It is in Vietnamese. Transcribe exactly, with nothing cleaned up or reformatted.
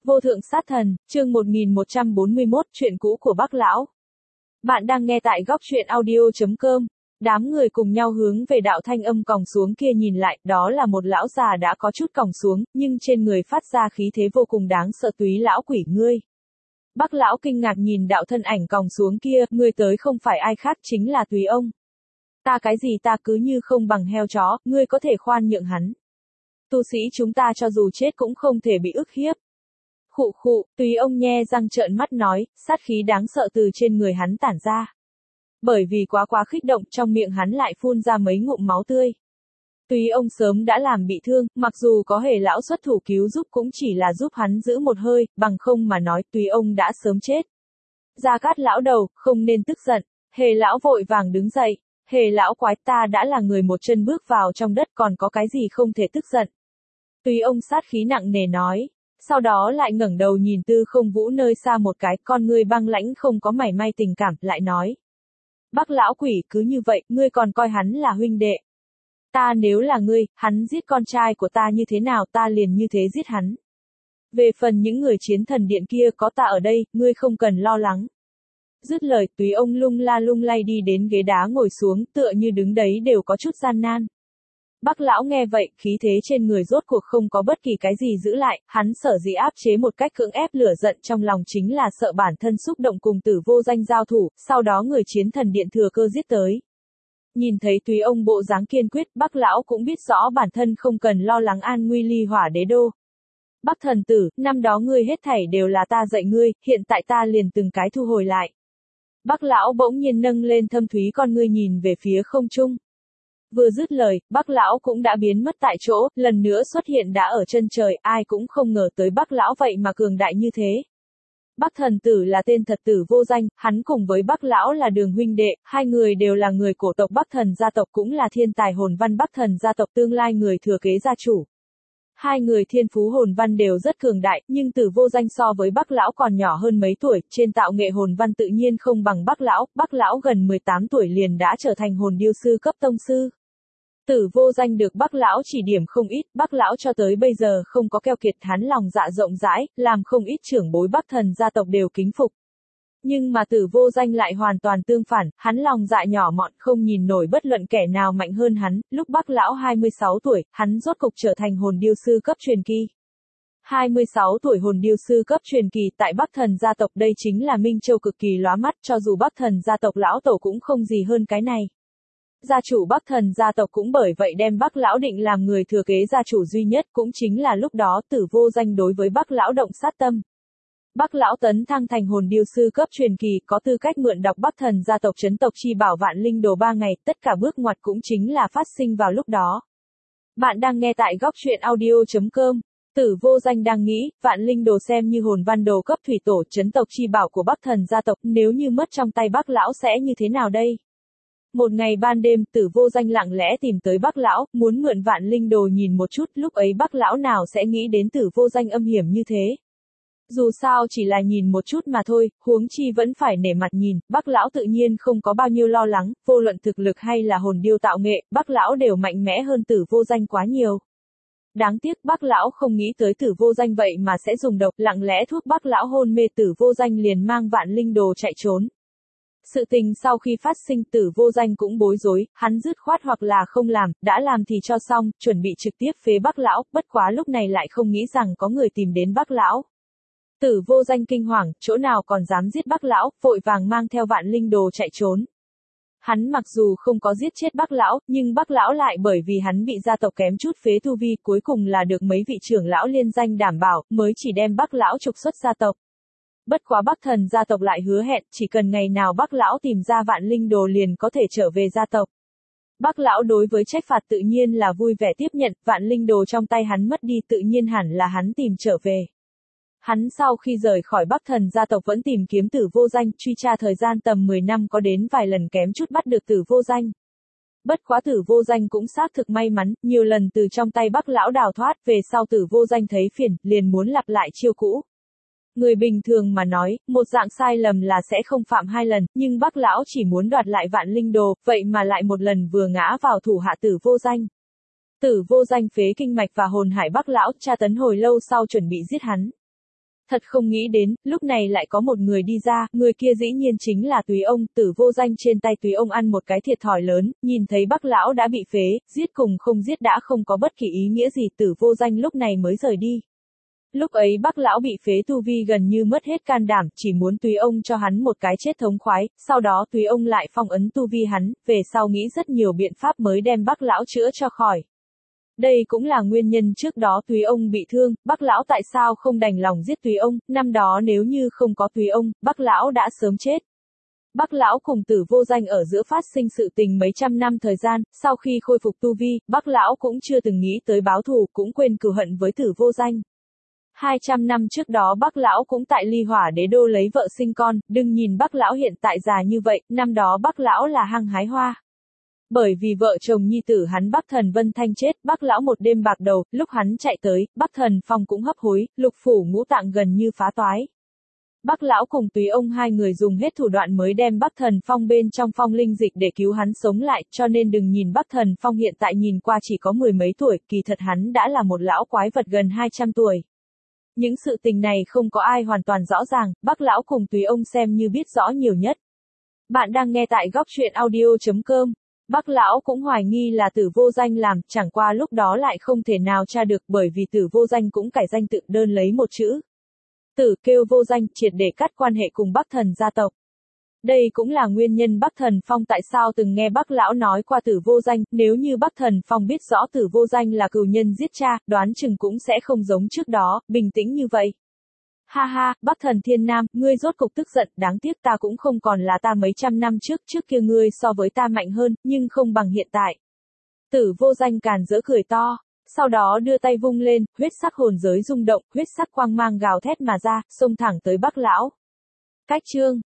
Vô thượng sát thần, chương một nghìn một trăm bốn mươi mốt, chuyện cũ của Bác Lão. Bạn đang nghe tại góc truyện audio chấm com. Đám người cùng nhau hướng về đạo thanh âm còng xuống kia nhìn lại, đó là một lão già đã có chút còng xuống, nhưng trên người phát ra khí thế vô cùng đáng sợ. Túy lão quỷ ngươi. Bác Lão kinh ngạc nhìn đạo thân ảnh còng xuống kia, ngươi tới không phải ai khác chính là Túy ông. Ta cái gì ta cứ như không bằng heo chó, ngươi có thể khoan nhượng hắn. Tu sĩ chúng ta cho dù chết cũng không thể bị ức hiếp. Khụ khụ, Túy ông nhe răng trợn mắt nói, sát khí đáng sợ từ trên người hắn tản ra. Bởi vì quá quá khích động, trong miệng hắn lại phun ra mấy ngụm máu tươi. Túy ông sớm đã làm bị thương, mặc dù có Hề lão xuất thủ cứu giúp cũng chỉ là giúp hắn giữ một hơi, bằng không mà nói Túy ông đã sớm chết. Gia Cát lão đầu, không nên tức giận. Hề lão vội vàng đứng dậy. Hề lão quái, ta đã là người một chân bước vào trong đất, còn có cái gì không thể tức giận. Túy ông sát khí nặng nề nói. Sau đó lại ngẩng đầu nhìn Tư Không Vũ nơi xa một cái, con ngươi băng lãnh không có mảy may tình cảm, lại nói. Bác lão quỷ, cứ như vậy, ngươi còn coi hắn là huynh đệ. Ta nếu là ngươi, hắn giết con trai của ta như thế nào ta liền như thế giết hắn. Về phần những người chiến thần điện kia có ta ở đây, ngươi không cần lo lắng. Dứt lời, Túy ông lung la lung lay đi đến ghế đá ngồi xuống, tựa như đứng đấy đều có chút gian nan. Bác lão nghe vậy, khí thế trên người rốt cuộc không có bất kỳ cái gì giữ lại, hắn sở dĩ áp chế một cách cưỡng ép lửa giận trong lòng chính là sợ bản thân xúc động cùng Tử Vô Danh giao thủ, sau đó người chiến thần điện thừa cơ giết tới. Nhìn thấy Túy ông bộ dáng kiên quyết, Bác lão cũng biết rõ bản thân không cần lo lắng an nguy ly hỏa đế đô. Bác thần tử, năm đó ngươi hết thảy đều là ta dạy ngươi, hiện tại ta liền từng cái thu hồi lại. Bác lão bỗng nhiên nâng lên thâm thúy con ngươi nhìn về phía không trung. Vừa dứt lời, Bác lão cũng đã biến mất tại chỗ, lần nữa xuất hiện đã ở chân trời, ai cũng không ngờ tới Bác lão vậy mà cường đại như thế. Bác thần tử là tên thật Tử Vô Danh, hắn cùng với Bác lão là đường huynh đệ, hai người đều là người cổ tộc Bắc thần gia tộc, cũng là thiên tài hồn văn Bắc thần gia tộc, tương lai người thừa kế gia chủ. Hai người thiên phú hồn văn đều rất cường đại, nhưng Tử Vô Danh so với Bác lão còn nhỏ hơn mấy tuổi, trên tạo nghệ hồn văn tự nhiên không bằng Bác lão, Bác lão gần mười tám tuổi liền đã trở thành hồn điêu sư cấp tông sư. Tử Vô Danh được Bác lão chỉ điểm không ít, Bác lão cho tới bây giờ không có keo kiệt, hắn lòng dạ rộng rãi, làm không ít trưởng bối Bắc thần gia tộc đều kính phục. Nhưng mà Tử Vô Danh lại hoàn toàn tương phản, hắn lòng dạ nhỏ mọn không nhìn nổi bất luận kẻ nào mạnh hơn hắn, lúc Bác lão hai mươi sáu tuổi, hắn rốt cục trở thành hồn điêu sư cấp truyền kỳ. hai mươi sáu tuổi hồn điêu sư cấp truyền kỳ tại Bắc thần gia tộc, đây chính là minh châu cực kỳ lóa mắt, cho dù Bắc thần gia tộc lão tổ cũng không gì hơn cái này. Gia chủ Bắc thần gia tộc cũng bởi vậy đem Bác lão định làm người thừa kế gia chủ duy nhất, cũng chính là lúc đó Tử Vô Danh đối với Bác lão động sát tâm. Bác lão tấn thăng thành hồn điêu sư cấp truyền kỳ, có tư cách mượn đọc Bắc thần gia tộc trấn tộc chi bảo Vạn Linh Đồ ba ngày, tất cả bước ngoặt cũng chính là phát sinh vào lúc đó. Bạn đang nghe tại góc truyện audio chấm com. Tử Vô Danh đang nghĩ, Vạn Linh Đồ xem như hồn văn đồ cấp thủy tổ trấn tộc chi bảo của Bắc thần gia tộc, nếu như mất trong tay Bác lão sẽ như thế nào đây? Một ngày ban đêm, Tử Vô Danh lặng lẽ tìm tới Bác lão, muốn mượn Vạn Linh Đồ nhìn một chút, lúc ấy Bác lão nào sẽ nghĩ đến Tử Vô Danh âm hiểm như thế. Dù sao chỉ là nhìn một chút mà thôi, huống chi vẫn phải nể mặt nhìn, Bác lão tự nhiên không có bao nhiêu lo lắng, vô luận thực lực hay là hồn điêu tạo nghệ, Bác lão đều mạnh mẽ hơn Tử Vô Danh quá nhiều. Đáng tiếc Bác lão không nghĩ tới Tử Vô Danh vậy mà sẽ dùng độc, lặng lẽ thuốc Bác lão hôn mê, Tử Vô Danh liền mang Vạn Linh Đồ chạy trốn. Sự tình sau khi phát sinh, Tử Vô Danh cũng bối rối, hắn dứt khoát hoặc là không làm, đã làm thì cho xong, chuẩn bị trực tiếp phế Bác lão, bất quá lúc này lại không nghĩ rằng có người tìm đến Bác lão. Tử Vô Danh kinh hoàng, chỗ nào còn dám giết Bác lão, vội vàng mang theo Vạn Linh Đồ chạy trốn. Hắn mặc dù không có giết chết Bác lão, nhưng Bác lão lại bởi vì hắn bị gia tộc kém chút phế tu vi, cuối cùng là được mấy vị trưởng lão liên danh đảm bảo, mới chỉ đem Bác lão trục xuất gia tộc. Bất quá Bắc thần gia tộc lại hứa hẹn, chỉ cần ngày nào Bác lão tìm ra Vạn Linh Đồ liền có thể trở về gia tộc. Bác lão đối với trách phạt tự nhiên là vui vẻ tiếp nhận, Vạn Linh Đồ trong tay hắn mất đi tự nhiên hẳn là hắn tìm trở về. Hắn sau khi rời khỏi Bắc thần gia tộc vẫn tìm kiếm Tử Vô Danh, truy tra thời gian tầm mười năm có đến vài lần kém chút bắt được Tử Vô Danh. Bất quá Tử Vô Danh cũng xác thực may mắn, nhiều lần từ trong tay Bác lão đào thoát, về sau Tử Vô Danh thấy phiền, liền muốn lặp lại chiêu cũ. Người bình thường mà nói, một dạng sai lầm là sẽ không phạm hai lần, nhưng Bác lão chỉ muốn đoạt lại Vạn Linh Đồ, vậy mà lại một lần vừa ngã vào thủ hạ Tử Vô Danh. Tử Vô Danh phế kinh mạch và hồn hải Bác lão, tra tấn hồi lâu sau chuẩn bị giết hắn. Thật không nghĩ đến, lúc này lại có một người đi ra, người kia dĩ nhiên chính là Túy ông, Tử Vô Danh. Trên tay Túy ông ăn một cái thiệt thòi lớn, nhìn thấy Bắc lão đã bị phế, giết cùng không giết đã không có bất kỳ ý nghĩa gì, Tử Vô Danh lúc này mới rời đi. Lúc ấy Bắc lão bị phế tu vi gần như mất hết can đảm, chỉ muốn Túy ông cho hắn một cái chết thống khoái, sau đó Túy ông lại phong ấn tu vi hắn, về sau nghĩ rất nhiều biện pháp mới đem Bắc lão chữa cho khỏi. Đây cũng là nguyên nhân trước đó Túy ông bị thương, Bắc lão tại sao không đành lòng giết Túy ông, năm đó nếu như không có Túy ông, Bắc lão đã sớm chết. Bắc lão cùng Tử Vô Danh ở giữa phát sinh sự tình mấy trăm năm thời gian, sau khi khôi phục tu vi, Bắc lão cũng chưa từng nghĩ tới báo thù, cũng quên cừu hận với Tử Vô Danh. hai trăm năm trước đó Bắc lão cũng tại Ly Hỏa Đế đô lấy vợ sinh con, đừng nhìn Bắc lão hiện tại già như vậy, năm đó Bắc lão là hăng hái hoa. Bởi vì vợ chồng nhi tử hắn Bắc Thần Vân Thanh chết, Bắc lão một đêm bạc đầu, lúc hắn chạy tới, Bắc Thần Phong cũng hấp hối, lục phủ ngũ tạng gần như phá toái. Bắc lão cùng Túy ông hai người dùng hết thủ đoạn mới đem Bắc Thần Phong bên trong phong linh dịch để cứu hắn sống lại, cho nên đừng nhìn Bắc Thần Phong hiện tại nhìn qua chỉ có mười mấy tuổi, kỳ thật hắn đã là một lão quái vật gần hai trăm tuổi. Những sự tình này không có ai hoàn toàn rõ ràng, Bắc lão cùng Túy ông xem như biết rõ nhiều nhất. Bạn đang nghe tại góc truyện audio chấm com. Bắc lão cũng hoài nghi là Tử Vô Danh làm, chẳng qua lúc đó lại không thể nào tra được bởi vì Tử Vô Danh cũng cải danh tự đơn lấy một chữ. Tử kêu Vô Danh, triệt để cắt quan hệ cùng Bắc Thần gia tộc. Đây cũng là nguyên nhân Bắc Thần Phong tại sao từng nghe Bắc lão nói qua Tử Vô Danh, nếu như Bắc Thần Phong biết rõ Tử Vô Danh là cừu nhân giết cha, đoán chừng cũng sẽ không giống trước đó, bình tĩnh như vậy. Ha ha, Bắc Thần Thiên Nam, ngươi rốt cục tức giận, đáng tiếc ta cũng không còn là ta mấy trăm năm trước, trước kia ngươi so với ta mạnh hơn, nhưng không bằng hiện tại. Tử Vô Danh càn rỡ cười to, sau đó đưa tay vung lên, huyết sắc hồn giới rung động, huyết sắc quang mang gào thét mà ra, xông thẳng tới Bắc lão. Cách chương